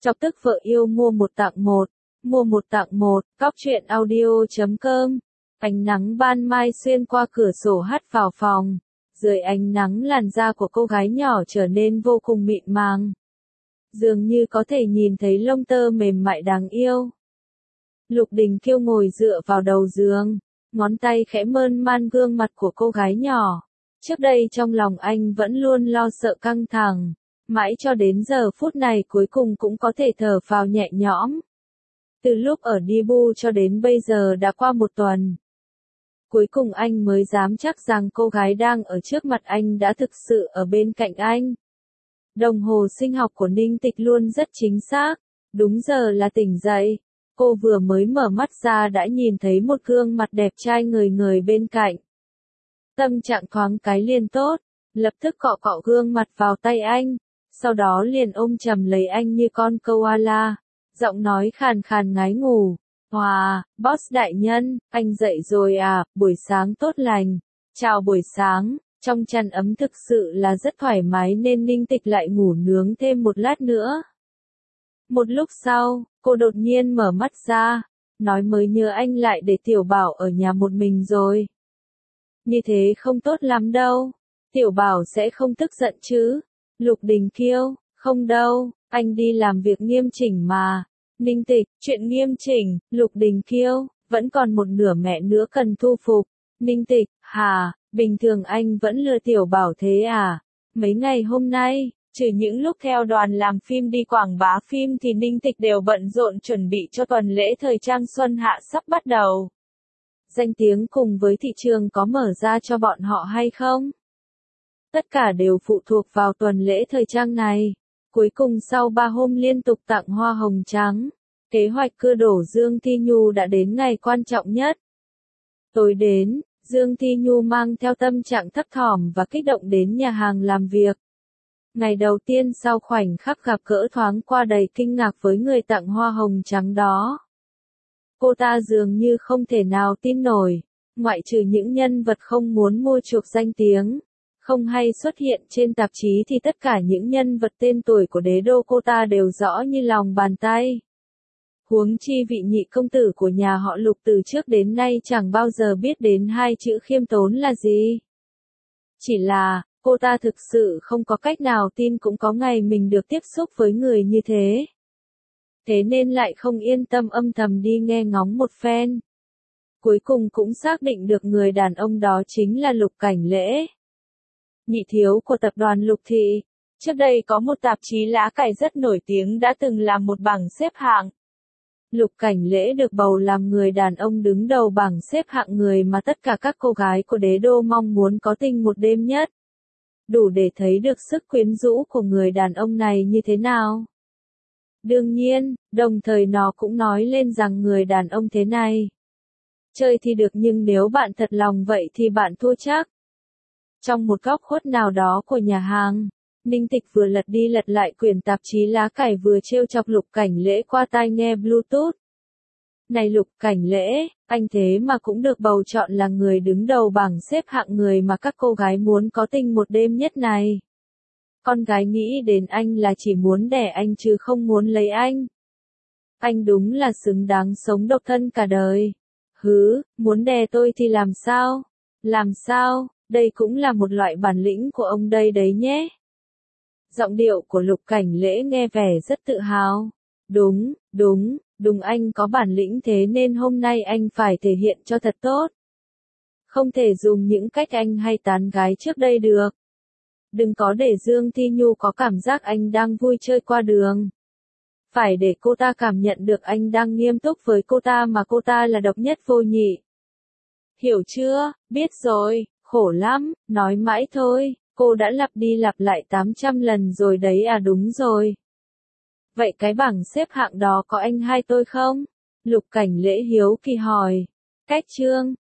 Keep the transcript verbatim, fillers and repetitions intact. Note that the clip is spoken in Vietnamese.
Chọc tức vợ yêu mua một tặng một, mua một tặng một, cóc truyện audio chấm com. Ánh nắng ban mai xuyên qua cửa sổ hắt vào phòng. Dưới ánh nắng làn da của cô gái nhỏ trở nên vô cùng mịn màng. Dường như có thể nhìn thấy lông tơ mềm mại đáng yêu. Lục Đình Kiêu ngồi dựa vào đầu giường, ngón tay khẽ mơn man gương mặt của cô gái nhỏ. Trước đây trong lòng anh vẫn luôn lo sợ căng thẳng, mãi cho đến giờ phút này cuối cùng cũng có thể thở phào nhẹ nhõm. Từ lúc ở Dibu cho đến bây giờ đã qua một tuần. Cuối cùng anh mới dám chắc rằng cô gái đang ở trước mặt anh đã thực sự ở bên cạnh anh. Đồng hồ sinh học của Ninh Tịch luôn rất chính xác, đúng giờ là tỉnh dậy. Cô vừa mới mở mắt ra đã nhìn thấy một gương mặt đẹp trai ngời ngời bên cạnh. Tâm trạng thoáng cái liền tốt, lập tức cọ cọ gương mặt vào tay anh, sau đó liền ôm chầm lấy anh như con koala, giọng nói khàn khàn ngái ngủ. Hòa, boss đại nhân, anh dậy rồi à, buổi sáng tốt lành. Chào buổi sáng, trong chăn ấm thực sự là rất thoải mái nên Ninh Tịch lại ngủ nướng thêm một lát nữa. Một lúc sau, cô đột nhiên mở mắt ra, nói mới nhớ anh lại để Tiểu Bảo ở nhà một mình rồi. Như thế không tốt lắm đâu, Tiểu Bảo sẽ không tức giận chứ. Lục Đình Kiêu, không đâu, anh đi làm việc nghiêm chỉnh mà. Ninh Tịch, chuyện nghiêm chỉnh, Lục Đình Kiêu, vẫn còn một nửa mẹ nữa cần thu phục. Ninh Tịch, hà, bình thường anh vẫn lừa Tiểu Bảo thế à? Mấy ngày hôm nay, trừ những lúc theo đoàn làm phim đi quảng bá phim thì Ninh Tịch đều bận rộn chuẩn bị cho tuần lễ thời trang xuân hạ sắp bắt đầu. Danh tiếng cùng với thị trường có mở ra cho bọn họ hay không? Tất cả đều phụ thuộc vào tuần lễ thời trang này. Cuối cùng sau ba hôm liên tục tặng hoa hồng trắng, kế hoạch cưa đổ Dương Thi Nhu đã đến ngày quan trọng nhất. Tối đến, Dương Thi Nhu mang theo tâm trạng thấp thỏm và kích động đến nhà hàng làm việc. Ngày đầu tiên sau khoảnh khắc gặp gỡ thoáng qua đầy kinh ngạc với người tặng hoa hồng trắng đó. Cô ta dường như không thể nào tin nổi, ngoại trừ những nhân vật không muốn mua chuộc danh tiếng, không hay xuất hiện trên tạp chí thì tất cả những nhân vật tên tuổi của đế đô cô ta đều rõ như lòng bàn tay. Huống chi vị nhị công tử của nhà họ Lục từ trước đến nay chẳng bao giờ biết đến hai chữ khiêm tốn là gì. Chỉ là, cô ta thực sự không có cách nào tin cũng có ngày mình được tiếp xúc với người như thế. Thế nên lại không yên tâm âm thầm đi nghe ngóng một phen. Cuối cùng cũng xác định được người đàn ông đó chính là Lục Cảnh Lễ. Nhị thiếu của tập đoàn Lục Thị. Trước đây có một tạp chí lá cải rất nổi tiếng đã từng làm một bảng xếp hạng. Lục Cảnh Lễ được bầu làm người đàn ông đứng đầu bảng xếp hạng người mà tất cả các cô gái của đế đô mong muốn có tình một đêm nhất. Đủ để thấy được sức quyến rũ của người đàn ông này như thế nào. Đương nhiên, đồng thời nó cũng nói lên rằng người đàn ông thế này. Chơi thì được nhưng nếu bạn thật lòng vậy thì bạn thua chắc. Trong một góc khuất nào đó của nhà hàng, Ninh Tịch vừa lật đi lật lại quyển tạp chí lá cải vừa trêu chọc Lục Cảnh Lễ qua tai nghe Bluetooth. Này Lục Cảnh Lễ, anh thế mà cũng được bầu chọn là người đứng đầu bảng xếp hạng người mà các cô gái muốn có tình một đêm nhất này. Con gái nghĩ đến anh là chỉ muốn đẻ anh chứ không muốn lấy anh. Anh đúng là xứng đáng sống độc thân cả đời. Hứ, muốn đè tôi thì làm sao? Làm sao? Đây cũng là một loại bản lĩnh của ông đây đấy nhé. Giọng điệu của Lục Cảnh Lễ nghe vẻ rất tự hào. Đúng, đúng, đúng anh có bản lĩnh thế nên hôm nay anh phải thể hiện cho thật tốt. Không thể dùng những cách anh hay tán gái trước đây được. Đừng có để Dương Thi Nhu có cảm giác anh đang vui chơi qua đường. Phải để cô ta cảm nhận được anh đang nghiêm túc với cô ta mà cô ta là độc nhất vô nhị. Hiểu chưa? Biết rồi, khổ lắm, nói mãi thôi, cô đã lặp đi lặp lại tám trăm lần rồi đấy à đúng rồi. Vậy cái bảng xếp hạng đó có anh hai tôi không? Lục Cảnh Lễ hiếu kỳ hỏi. Cách chương,